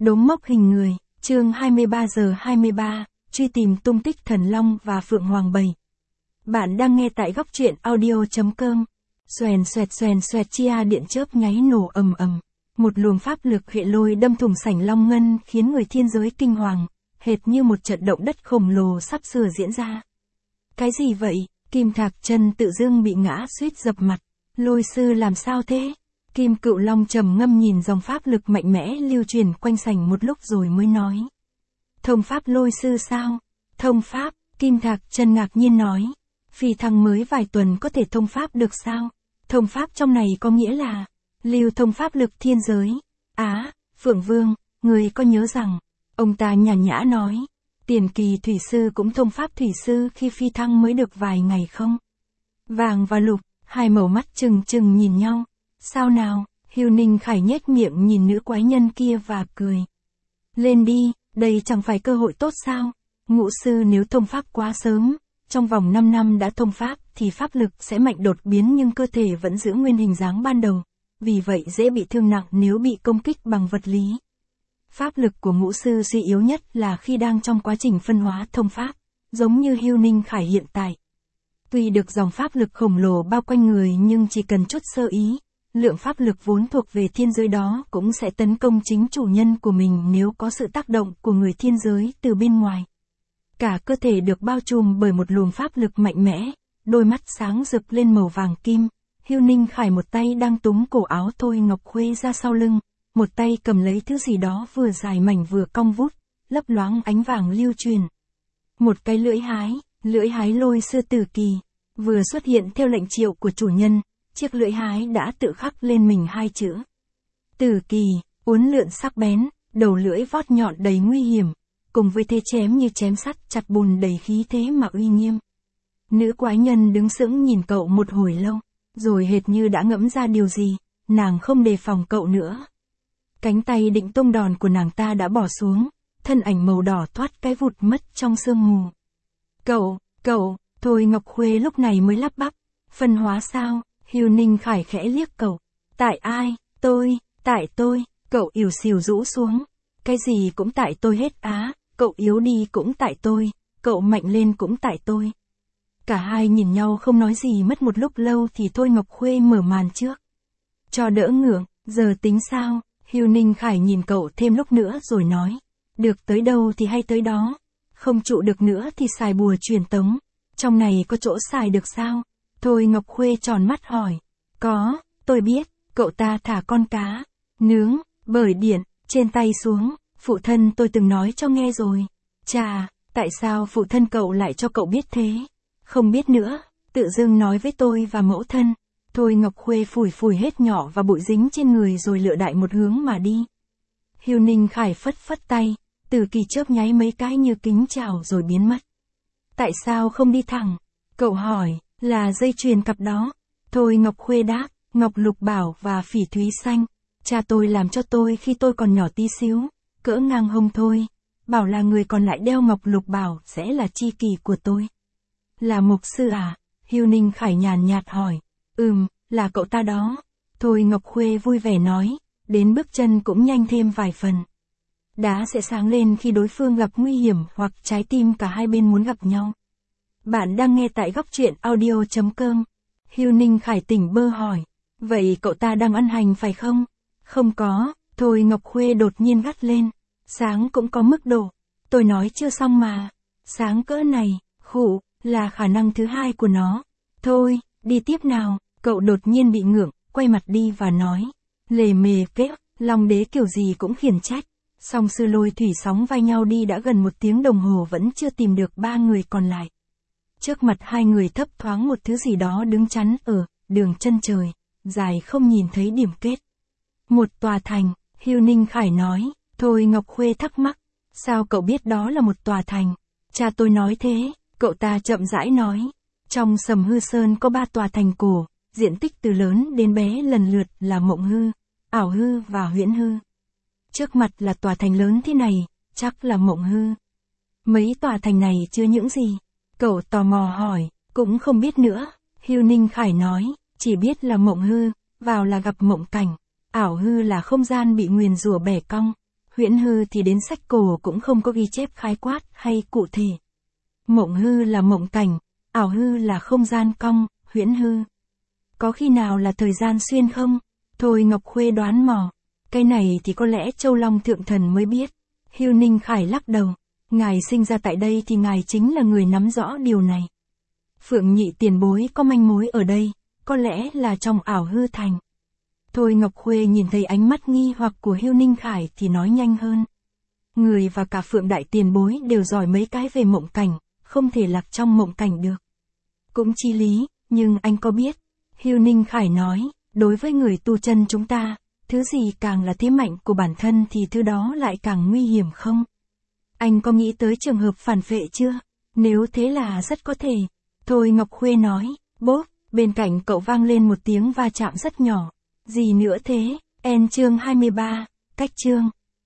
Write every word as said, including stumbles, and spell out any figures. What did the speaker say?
Đốm mốc hình người, chương hai mươi ba giờ hai mươi ba, truy tìm tung tích Thần Long và Phượng Hoàng bảy. Bạn đang nghe tại góc truyện audio chấm com. Xoèn xoẹt xoèn xoẹt chia điện chớp nháy nổ ầm ầm. Một luồng pháp lực hệ lôi đâm thủng sảnh long ngân khiến người thiên giới kinh hoàng, hệt như một trận động đất khổng lồ sắp sửa diễn ra. Cái gì vậy? Kim Thạc Chân tự dưng bị ngã suýt dập mặt. Lôi sư làm sao thế? Kim Cựu Long trầm ngâm nhìn dòng pháp lực mạnh mẽ lưu truyền quanh sảnh một lúc rồi mới nói. Thông pháp lôi sư sao? Thông pháp, Kim Thạc Chân ngạc nhiên nói. Phi thăng mới vài tuần có thể thông pháp được sao? Thông pháp trong này có nghĩa là lưu thông pháp lực thiên giới. Á, Phượng Vương, người có nhớ rằng, ông ta nhàn nhã nói, tiền kỳ thủy sư cũng thông pháp thủy sư khi phi thăng mới được vài ngày không? Vàng và Lục, hai màu mắt trừng trừng nhìn nhau. Sao nào? Hưu Ninh Khải nhếch miệng nhìn nữ quái nhân kia và cười. Lên đi, đây chẳng phải cơ hội tốt sao? Ngũ sư nếu thông pháp quá sớm, trong vòng năm năm đã thông pháp thì pháp lực sẽ mạnh đột biến nhưng cơ thể vẫn giữ nguyên hình dáng ban đầu, vì vậy dễ bị thương nặng nếu bị công kích bằng vật lý. Pháp lực của ngũ sư suy yếu nhất là khi đang trong quá trình phân hóa thông pháp, giống như Hưu Ninh Khải hiện tại. Tuy được dòng pháp lực khổng lồ bao quanh người nhưng chỉ cần chút sơ ý, lượng pháp lực vốn thuộc về thiên giới đó cũng sẽ tấn công chính chủ nhân của mình nếu có sự tác động của người thiên giới từ bên ngoài. Cả cơ thể được bao trùm bởi một luồng pháp lực mạnh mẽ, đôi mắt sáng rực lên màu vàng kim. Hưu Ninh Khải một tay đang túm cổ áo Thôi Ngọc Khuê ra sau lưng, một tay cầm lấy thứ gì đó vừa dài mảnh vừa cong vút, lấp loáng ánh vàng lưu truyền. Một cái lưỡi hái, lưỡi hái lôi sư tử kỳ, vừa xuất hiện theo lệnh triệu của chủ nhân. Chiếc lưỡi hái đã tự khắc lên mình hai chữ. Tử kỳ, uốn lượn sắc bén, đầu lưỡi vót nhọn đầy nguy hiểm, cùng với thế chém như chém sắt chặt bùn đầy khí thế mà uy nghiêm. Nữ quái nhân đứng sững nhìn cậu một hồi lâu, rồi hệt như đã ngẫm ra điều gì, nàng không đề phòng cậu nữa. Cánh tay định tung đòn của nàng ta đã bỏ xuống, thân ảnh màu đỏ thoát cái vụt mất trong sương mù. Cậu, cậu, Thôi Ngọc Khuê lúc này mới lắp bắp, phân hóa sao? Hưu Ninh Khải khẽ liếc cậu. Tại ai? Tôi, tại tôi, cậu ỉu xìu rũ xuống. Cái gì cũng tại tôi hết á, cậu yếu đi cũng tại tôi, cậu mạnh lên cũng tại tôi. Cả hai nhìn nhau không nói gì mất một lúc lâu thì Thôi Ngọc Khuê mở màn trước. Cho đỡ ngượng, giờ tính sao? Hưu Ninh Khải nhìn cậu thêm lúc nữa rồi nói. Được tới đâu thì hay tới đó. Không trụ được nữa thì xài bùa truyền tống. Trong này có chỗ xài được sao? Thôi Ngọc Khuê tròn mắt hỏi. Có, tôi biết, cậu ta thả con cá, nướng, bởi điện, trên tay xuống, phụ thân tôi từng nói cho nghe rồi. Chà, tại sao phụ thân cậu lại cho cậu biết thế? Không biết nữa, tự dưng nói với tôi và mẫu thân. Thôi Ngọc Khuê phủi phủi hết nhỏ và bụi dính trên người rồi lựa đại một hướng mà đi. Hưu Ninh Khải phất phất tay, Từ Kỳ chớp nháy mấy cái như kính chào rồi biến mất. Tại sao không đi thẳng? Cậu hỏi. Là dây chuyền cặp đó. Thôi Ngọc Khuê đáp, Ngọc Lục Bảo và Phỉ Thúy Xanh. Cha tôi làm cho tôi khi tôi còn nhỏ tí xíu, cỡ ngang hông thôi. Bảo là người còn lại đeo Ngọc Lục Bảo sẽ là tri kỷ của tôi. Là mục sư à? Hưu Ninh Khải nhàn nhạt hỏi. Ừm, là cậu ta đó. Thôi Ngọc Khuê vui vẻ nói, đến bước chân cũng nhanh thêm vài phần. Đá sẽ sáng lên khi đối phương gặp nguy hiểm hoặc trái tim cả hai bên muốn gặp nhau. Bạn đang nghe tại góc truyện audio chấm com. Hưu Ninh Khải tỉnh bơ hỏi. Vậy cậu ta đang ăn hành phải không? Không có, Thôi Ngọc Khuê đột nhiên gắt lên. Sáng cũng có mức độ. Tôi nói chưa xong mà. Sáng cỡ này, khủ, là khả năng thứ hai của nó. Thôi, đi tiếp nào. Cậu đột nhiên bị ngượng, quay mặt đi và nói. Lề mề kế, Long Đế kiểu gì cũng khiển trách. Song sư Lôi Thủy sóng vai nhau đi đã gần một tiếng đồng hồ vẫn chưa tìm được ba người còn lại. Trước mặt hai người thấp thoáng một thứ gì đó đứng chắn ở đường chân trời, dài không nhìn thấy điểm kết. Một tòa thành, Hưu Ninh Khải nói. Thôi Ngọc Khuê thắc mắc. Sao cậu biết đó là một tòa thành? Cha tôi nói thế, cậu ta chậm rãi nói. Trong Sầm Hư Sơn có ba tòa thành cổ, diện tích từ lớn đến bé lần lượt là Mộng Hư, Ảo Hư và Huyễn Hư. Trước mặt là tòa thành lớn thế này, chắc là Mộng Hư. Mấy tòa thành này chứa những gì? Cậu tò mò hỏi. Cũng không biết nữa, Hưu Ninh Khải nói, chỉ biết là Mộng Hư, vào là gặp mộng cảnh, Ảo Hư là không gian bị nguyền rủa bẻ cong, Huyễn hư thì đến sách cổ cũng không có ghi chép khái quát hay cụ thể. Mộng hư là mộng cảnh, ảo hư là không gian cong, huyễn hư. Có khi nào là thời gian xuyên không? Thôi Ngọc Khuê đoán mò. Cái này thì có lẽ Châu Long Thượng Thần mới biết. Hưu Ninh Khải lắc đầu. Ngài sinh ra tại đây thì ngài chính là người nắm rõ điều này. Phượng Nhị tiền bối có manh mối ở đây, có lẽ là trong ảo hư thành. Thôi Ngọc Khuê nhìn thấy ánh mắt nghi hoặc của Hưu Ninh Khải thì nói nhanh hơn. Người và cả Phượng Đại tiền bối đều giỏi mấy cái về mộng cảnh, không thể lạc trong mộng cảnh được. Cũng chi lý, nhưng anh có biết, Hưu Ninh Khải nói, đối với người tu chân chúng ta, thứ gì càng là thế mạnh của bản thân thì thứ đó lại càng nguy hiểm không? Anh có nghĩ tới trường hợp phản vệ chưa? Nếu thế là rất có thể. Thôi Ngọc Khuê nói, bốp, bên cạnh cậu vang lên một tiếng va chạm rất nhỏ. Gì nữa thế? En chương hai mươi ba, cách chương.